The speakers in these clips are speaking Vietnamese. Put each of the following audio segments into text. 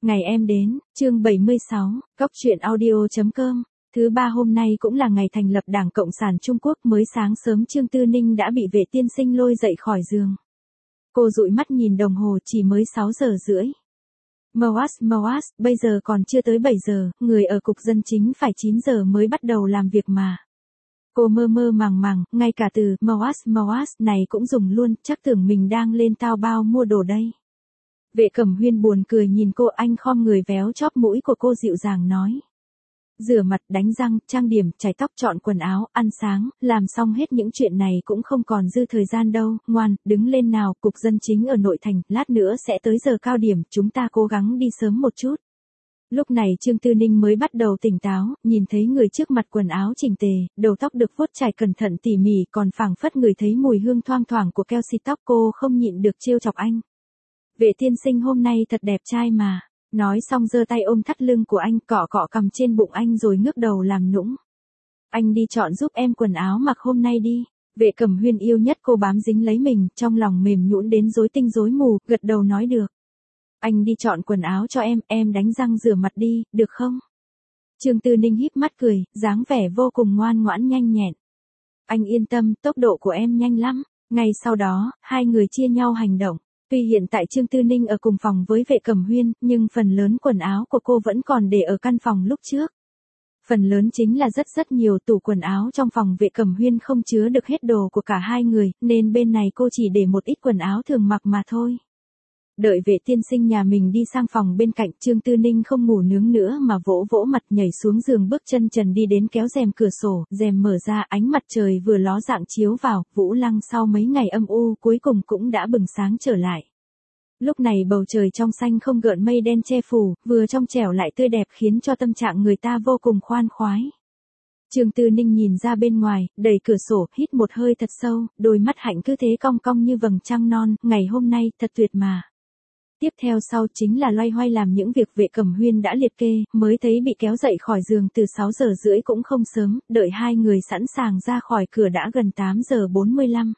Ngày em đến, chương 76, Cóc truyện audio.com. Thứ ba hôm nay cũng là ngày thành lập Đảng Cộng sản Trung Quốc. Mới sáng sớm Trương Tư Ninh đã bị vệ tiên sinh lôi dậy khỏi giường. Cô dụi mắt nhìn đồng hồ, chỉ mới 6 giờ rưỡi. Moas, bây giờ còn chưa tới 7 giờ, người ở cục dân chính phải 9 giờ mới bắt đầu làm việc mà. Cô mơ mơ màng, ngay cả từ Moas này cũng dùng luôn, chắc tưởng mình đang lên Taobao mua đồ đây. Vệ Cẩm Huyên buồn cười nhìn cô, anh khom người véo chóp mũi của cô dịu dàng nói. Rửa mặt, đánh răng, trang điểm, chải tóc, chọn quần áo, ăn sáng, làm xong hết những chuyện này cũng không còn dư thời gian đâu, ngoan, đứng lên nào, cục dân chính ở nội thành, lát nữa sẽ tới giờ cao điểm, chúng ta cố gắng đi sớm một chút. Lúc này Trương Tư Ninh mới bắt đầu tỉnh táo, nhìn thấy người trước mặt quần áo chỉnh tề, đầu tóc được vuốt chải cẩn thận tỉ mỉ, còn phảng phất người thấy mùi hương thoang thoảng của keo xịt tóc, cô không nhịn được trêu chọc anh. Vệ tiên sinh hôm nay thật đẹp trai mà. Nói xong giơ tay ôm thắt lưng của anh, cọ cằm trên bụng anh rồi ngước đầu làm nũng. Anh đi chọn giúp em quần áo mặc hôm nay đi. Vệ Cẩm Huyên yêu nhất cô bám dính lấy mình, trong lòng mềm nhũn đến rối tinh rối mù, gật đầu nói được. Anh đi chọn quần áo cho em đánh răng rửa mặt đi, được không? Trương Tư Ninh híp mắt cười, dáng vẻ vô cùng ngoan ngoãn nhanh nhẹn. Anh yên tâm, tốc độ của em nhanh lắm. Ngay sau đó, hai người chia nhau hành động. Tuy hiện tại Trương Tư Ninh ở cùng phòng với Vệ Cẩm Huyên, nhưng phần lớn quần áo của cô vẫn còn để ở căn phòng lúc trước. Phần lớn chính là rất nhiều tủ quần áo trong phòng Vệ Cẩm Huyên không chứa được hết đồ của cả hai người, nên bên này cô chỉ để một ít quần áo thường mặc mà thôi. Đợi Vệ tiên sinh nhà mình đi sang phòng bên cạnh, Trương Tư Ninh không ngủ nướng nữa mà vỗ mặt nhảy xuống giường, bước chân trần đi đến kéo rèm cửa sổ, rèm mở ra, ánh mặt trời vừa ló dạng chiếu vào, Vũ Lăng sau mấy ngày âm u cuối cùng cũng đã bừng sáng trở lại. Lúc này bầu trời trong xanh không gợn mây đen che phủ, vừa trong trẻo lại tươi đẹp khiến cho tâm trạng người ta vô cùng khoan khoái. Trương Tư Ninh nhìn ra bên ngoài, đẩy cửa sổ, hít một hơi thật sâu, đôi mắt hạnh cứ thế cong cong như vầng trăng non, ngày hôm nay thật tuyệt mà. Tiếp theo sau chính là loay hoay làm những việc Vệ Cẩm Huyên đã liệt kê, mới thấy bị kéo dậy khỏi giường từ 6 giờ rưỡi cũng không sớm, đợi hai người sẵn sàng ra khỏi cửa đã gần 8 giờ 45.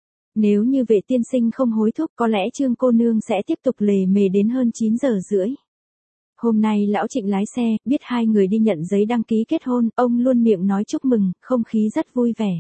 Nếu như Vệ tiên sinh không hối thúc có lẽ Trương cô nương sẽ tiếp tục lề mề đến hơn 9 giờ rưỡi. Hôm nay lão Trịnh lái xe, biết hai người đi nhận giấy đăng ký kết hôn, ông luôn miệng nói chúc mừng, không khí rất vui vẻ.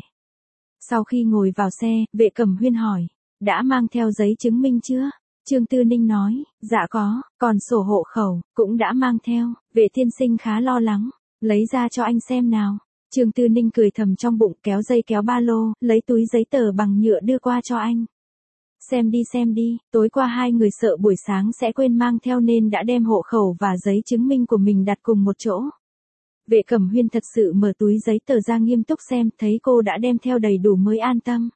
Sau khi ngồi vào xe, Vệ Cẩm Huyên hỏi, đã mang theo giấy chứng minh chưa? Trương Tư Ninh nói, dạ có, còn sổ hộ khẩu, cũng đã mang theo. Vệ tiên sinh khá lo lắng, lấy ra cho anh xem nào. Trương Tư Ninh cười thầm trong bụng, kéo dây kéo ba lô, lấy túi giấy tờ bằng nhựa đưa qua cho anh. Xem đi, tối qua hai người sợ buổi sáng sẽ quên mang theo nên đã đem hộ khẩu và giấy chứng minh của mình đặt cùng một chỗ. Vệ Cẩm Huyên thật sự mở túi giấy tờ ra nghiêm túc xem, thấy cô đã đem theo đầy đủ mới an tâm.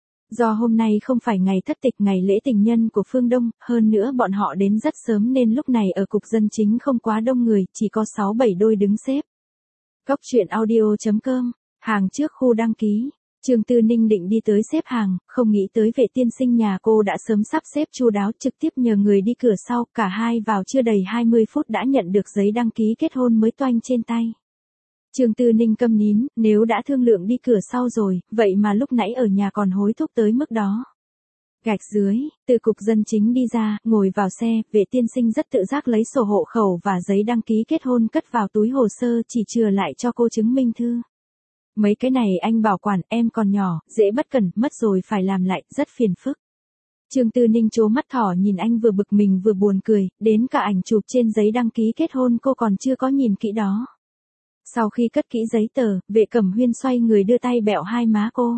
Do hôm nay không phải ngày thất tịch, ngày lễ tình nhân của phương Đông, hơn nữa bọn họ đến rất sớm nên lúc này ở cục dân chính không quá đông người, chỉ có 6-7 đôi đứng xếp. Cóc truyện audio.com, hàng trước khu đăng ký. Trương Tư Ninh định đi tới xếp hàng, không nghĩ tới Vệ tiên sinh nhà cô đã sớm sắp xếp chu đáo, trực tiếp nhờ người đi cửa sau, cả hai vào chưa đầy 20 phút đã nhận được giấy đăng ký kết hôn mới toanh trên tay. Trương Tư Ninh câm nín, nếu đã thương lượng đi cửa sau rồi, vậy mà lúc nãy ở nhà còn hối thúc tới mức đó. Gạch dưới, từ cục dân chính đi ra, ngồi vào xe, Vệ tiên sinh rất tự giác lấy sổ hộ khẩu và giấy đăng ký kết hôn cất vào túi hồ sơ, chỉ chừa lại cho cô chứng minh thư. Mấy cái này anh bảo quản, em còn nhỏ, dễ bất cẩn, mất rồi phải làm lại, rất phiền phức. Trương Tư Ninh trố mắt thỏ nhìn anh, vừa bực mình vừa buồn cười, đến cả ảnh chụp trên giấy đăng ký kết hôn cô còn chưa có nhìn kỹ đó. Sau khi cất kỹ giấy tờ, Vệ Cẩm Huyên xoay người đưa tay bẹo hai má cô.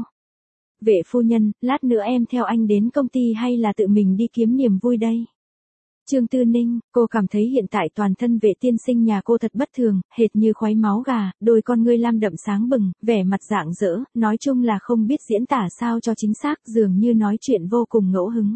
Vệ phu nhân, lát nữa em theo anh đến công ty hay là tự mình đi kiếm niềm vui đây? Trương Tư Ninh, cô cảm thấy hiện tại toàn thân Vệ tiên sinh nhà cô thật bất thường, hệt như khoái máu gà, đôi con ngươi lam đậm sáng bừng, vẻ mặt rạng rỡ, nói chung là không biết diễn tả sao cho chính xác, dường như nói chuyện vô cùng ngẫu hứng.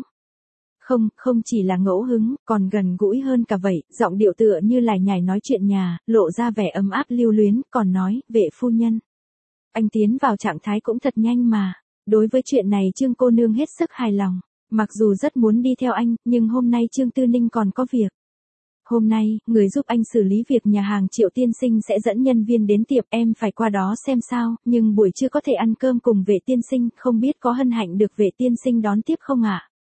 Không chỉ là ngẫu hứng, còn gần gũi hơn cả vậy, giọng điệu tựa như lải nhải nói chuyện nhà, lộ ra vẻ ấm áp lưu luyến, còn nói, Vệ phu nhân. Anh tiến vào trạng thái cũng thật nhanh mà. Đối với chuyện này Trương cô nương hết sức hài lòng. Mặc dù rất muốn đi theo anh, nhưng hôm nay Trương Tư Ninh còn có việc. Hôm nay, người giúp anh xử lý việc nhà hàng Triệu tiên sinh sẽ dẫn nhân viên đến tiệm, em phải qua đó xem sao, nhưng buổi trưa có thể ăn cơm cùng Vệ tiên sinh, không biết có hân hạnh được Vệ tiên sinh đón tiếp không ạ?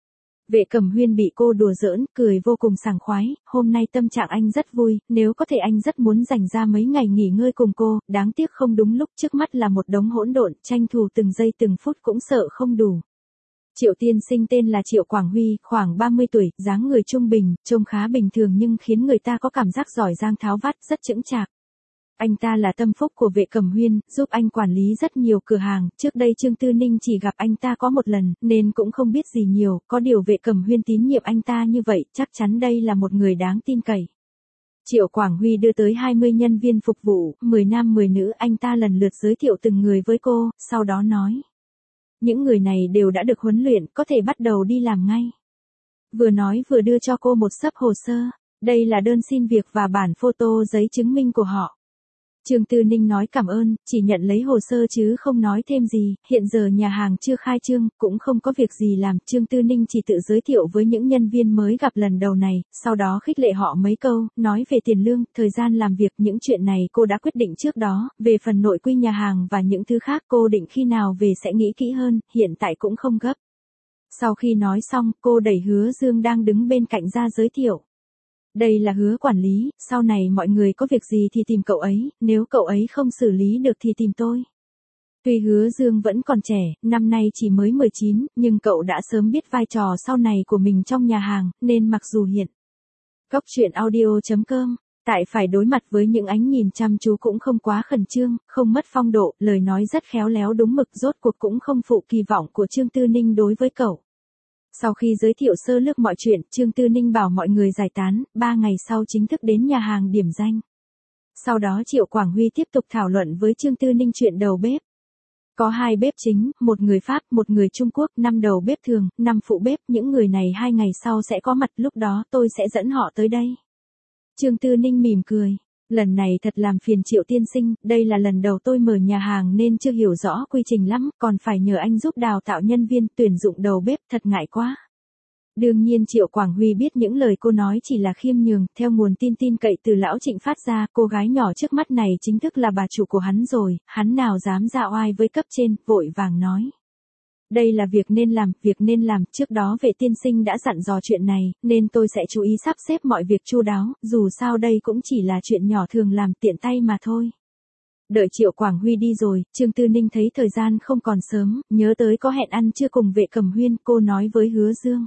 Vệ Cẩm Huyên bị cô đùa giỡn, cười vô cùng sảng khoái, hôm nay tâm trạng anh rất vui, nếu có thể anh rất muốn dành ra mấy ngày nghỉ ngơi cùng cô, đáng tiếc không đúng lúc, trước mắt là một đống hỗn độn, tranh thủ từng giây từng phút cũng sợ không đủ. Triệu tiên sinh tên là Triệu Quảng Huy, khoảng 30 tuổi, dáng người trung bình, trông khá bình thường nhưng khiến người ta có cảm giác giỏi giang tháo vát, rất chững chạc. Anh ta là tâm phúc của Vệ Cẩm Huyên, giúp anh quản lý rất nhiều cửa hàng, trước đây Trương Tư Ninh chỉ gặp anh ta có một lần, nên cũng không biết gì nhiều, có điều Vệ Cẩm Huyên tín nhiệm anh ta như vậy, chắc chắn đây là một người đáng tin cậy. Triệu Quảng Huy đưa tới 20 nhân viên phục vụ, 10 nam 10 nữ, anh ta lần lượt giới thiệu từng người với cô, sau đó nói. Những người này đều đã được huấn luyện, có thể bắt đầu đi làm ngay. Vừa nói vừa đưa cho cô một xấp hồ sơ, đây là đơn xin việc và bản photo giấy chứng minh của họ. Trương Tư Ninh nói cảm ơn, chỉ nhận lấy hồ sơ chứ không nói thêm gì, hiện giờ nhà hàng chưa khai trương, cũng không có việc gì làm, Trương Tư Ninh chỉ tự giới thiệu với những nhân viên mới gặp lần đầu này, sau đó khích lệ họ mấy câu, nói về tiền lương, thời gian làm việc, những chuyện này cô đã quyết định trước đó, về phần nội quy nhà hàng và những thứ khác cô định khi nào về sẽ nghĩ kỹ hơn, hiện tại cũng không gấp. Sau khi nói xong, cô đẩy Hứa Dương đang đứng bên cạnh ra giới thiệu. Đây là Hứa quản lý, sau này mọi người có việc gì thì tìm cậu ấy, nếu cậu ấy không xử lý được thì tìm tôi. Tuy Hứa Dương vẫn còn trẻ, năm nay chỉ mới 19, nhưng cậu đã sớm biết vai trò sau này của mình trong nhà hàng, nên mặc dù hiện. Cóc truyện audio.com, tại phải đối mặt với những ánh nhìn chăm chú cũng không quá khẩn trương, không mất phong độ, lời nói rất khéo léo đúng mực, rốt cuộc cũng không phụ kỳ vọng của Trương Tư Ninh đối với cậu. Sau khi giới thiệu sơ lược mọi chuyện, Trương Tư Ninh bảo mọi người giải tán, 3 ngày sau chính thức đến nhà hàng điểm danh. Sau đó Triệu Quảng Huy tiếp tục thảo luận với Trương Tư Ninh chuyện đầu bếp. Có 2 bếp chính, một người Pháp, một người Trung Quốc, 5 đầu bếp thường, 5 phụ bếp, những người này 2 ngày sau sẽ có mặt, lúc đó tôi sẽ dẫn họ tới đây. Trương Tư Ninh mỉm cười. Lần này thật làm phiền Triệu tiên sinh, đây là lần đầu tôi mở nhà hàng nên chưa hiểu rõ quy trình lắm, còn phải nhờ anh giúp đào tạo nhân viên, tuyển dụng đầu bếp, thật ngại quá. Đương nhiên Triệu Quảng Huy biết những lời cô nói chỉ là khiêm nhường, theo nguồn tin cậy từ lão Trịnh phát ra, cô gái nhỏ trước mắt này chính thức là bà chủ của hắn rồi, hắn nào dám ra oai với cấp trên, vội vàng nói. Đây là việc nên làm, trước đó Vệ tiên sinh đã dặn dò chuyện này, nên tôi sẽ chú ý sắp xếp mọi việc chu đáo, dù sao đây cũng chỉ là chuyện nhỏ thường làm tiện tay mà thôi. Đợi Triệu Quảng Huy đi rồi, Trương Tư Ninh thấy thời gian không còn sớm, nhớ tới có hẹn ăn trưa cùng Vệ Cẩm Huyên, cô nói với Hứa Dương.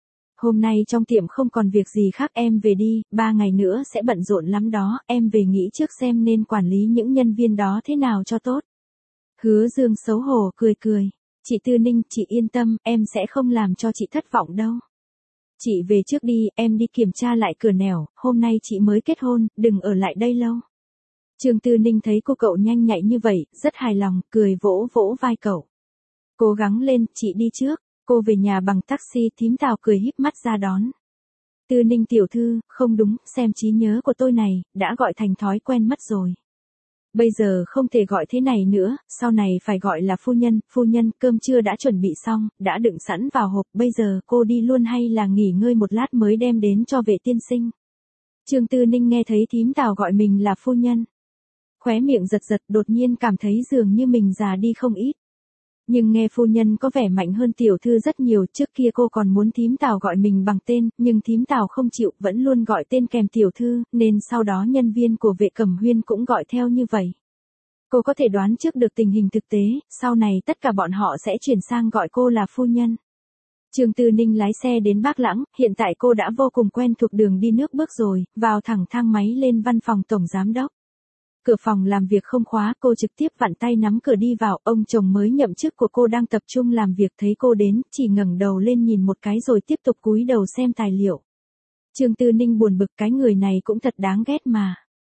Hôm nay trong tiệm không còn việc gì khác, em về đi, 3 ngày nữa sẽ bận rộn lắm đó, em về nghĩ trước xem nên quản lý những nhân viên đó thế nào cho tốt. Hứa Dương xấu hổ cười. Chị Tư Ninh, chị yên tâm, em sẽ không làm cho chị thất vọng đâu. Chị về trước đi, em đi kiểm tra lại cửa nẻo, hôm nay chị mới kết hôn, đừng ở lại đây lâu. Trương Tư Ninh thấy cô cậu nhanh nhạy như vậy, rất hài lòng, cười vỗ vỗ vai cậu. Cố gắng lên, chị đi trước. Cô về nhà bằng taxi, thím Tào cười híp mắt ra đón. Tư Ninh tiểu thư, không đúng, xem trí nhớ của tôi này, đã gọi thành thói quen mất rồi. Bây giờ không thể gọi thế này nữa, sau này phải gọi là phu nhân, cơm trưa đã chuẩn bị xong, đã đựng sẵn vào hộp, bây giờ cô đi luôn hay là nghỉ ngơi một lát mới đem đến cho Vệ tiên sinh. Trương Tư Ninh nghe thấy thím Tào gọi mình là phu nhân. Khóe miệng giật, đột nhiên cảm thấy dường như mình già đi không ít. Nhưng nghe phu nhân có vẻ mạnh hơn tiểu thư rất nhiều, trước kia cô còn muốn thím Tào gọi mình bằng tên, nhưng thím Tào không chịu, vẫn luôn gọi tên kèm tiểu thư, nên sau đó nhân viên của Vệ Cẩm Huyên cũng gọi theo như vậy. Cô có thể đoán trước được tình hình thực tế, sau này tất cả bọn họ sẽ chuyển sang gọi cô là phu nhân. Trương Tư Ninh lái xe đến Bác Lãng, hiện tại cô đã vô cùng quen thuộc đường đi nước bước rồi, vào thẳng thang máy lên văn phòng tổng giám đốc. Cửa phòng làm việc không khóa, cô trực tiếp vặn tay nắm cửa đi vào, ông chồng mới nhậm chức của cô đang tập trung làm việc, thấy cô đến, chỉ ngẩng đầu lên nhìn một cái rồi tiếp tục cúi đầu xem tài liệu. Trương Tư Ninh buồn bực, cái người này cũng thật đáng ghét mà.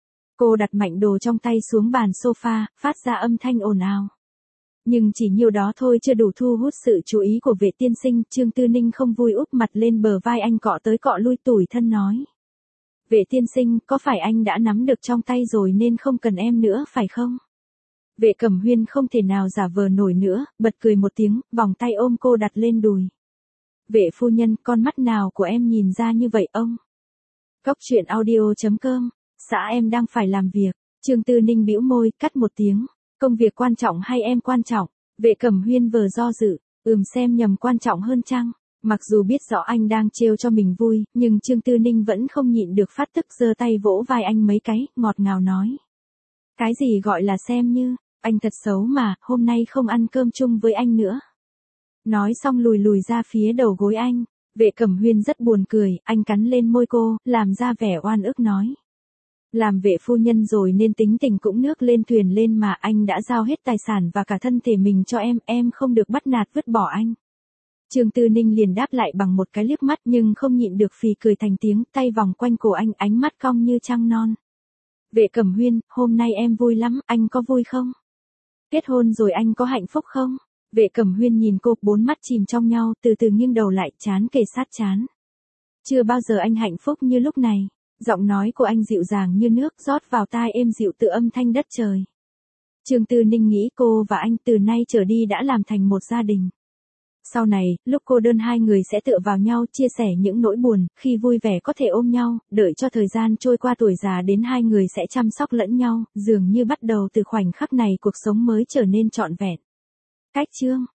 Cô đặt mạnh đồ trong tay xuống bàn sofa, phát ra âm thanh ồn ào. Nhưng chỉ nhiêu đó thôi chưa đủ thu hút sự chú ý của Vệ tiên sinh, Trương Tư Ninh không vui úp mặt lên bờ vai anh cọ tới cọ lui tủi thân nói. Vệ tiên sinh, có phải anh đã nắm được trong tay rồi nên không cần em nữa phải không? Vệ Cẩm Huyên không thể nào giả vờ nổi nữa, bật cười một tiếng, vòng tay ôm cô đặt lên đùi. Vệ phu nhân, con mắt nào của em nhìn ra như vậy ông? Cóc truyện audio.com, xã em đang phải làm việc. Trương Tư Ninh bĩu môi, cắt một tiếng. Công việc quan trọng hay em quan trọng? Vệ Cẩm Huyên vờ do dự, xem nhầm quan trọng hơn chăng? Mặc dù biết rõ anh đang trêu cho mình vui, nhưng Trương Tư Ninh vẫn không nhịn được phát tức giơ tay vỗ vai anh mấy cái, ngọt ngào nói. Cái gì gọi là xem như, anh thật xấu mà, hôm nay không ăn cơm chung với anh nữa. Nói xong lùi lùi ra phía đầu gối anh. Vệ Cẩm Huyên rất buồn cười, anh cắn lên môi cô, làm ra vẻ oan ức nói. Làm vệ phu nhân rồi nên tính tình cũng nước lên thuyền lên mà, anh đã giao hết tài sản và cả thân thể mình cho em không được bắt nạt vứt bỏ anh. Trương Tư Ninh liền đáp lại bằng một cái liếc mắt nhưng không nhịn được phì cười thành tiếng, tay vòng quanh cổ anh, ánh mắt cong như trăng non. Vệ Cẩm Huyên, hôm nay em vui lắm, anh có vui không? Kết hôn rồi anh có hạnh phúc không? Vệ Cẩm Huyên nhìn cô, bốn mắt chìm trong nhau, từ từ nghiêng đầu lại, trán kề sát trán. Chưa bao giờ anh hạnh phúc như lúc này. Giọng nói của anh dịu dàng như nước, rót vào tai êm dịu tự âm thanh đất trời. Trương Tư Ninh nghĩ cô và anh từ nay trở đi đã làm thành một gia đình. Sau này, lúc cô đơn hai người sẽ tựa vào nhau, chia sẻ những nỗi buồn, khi vui vẻ có thể ôm nhau, đợi cho thời gian trôi qua tuổi già đến hai người sẽ chăm sóc lẫn nhau, dường như bắt đầu từ khoảnh khắc này cuộc sống mới trở nên trọn vẹn. Cách chương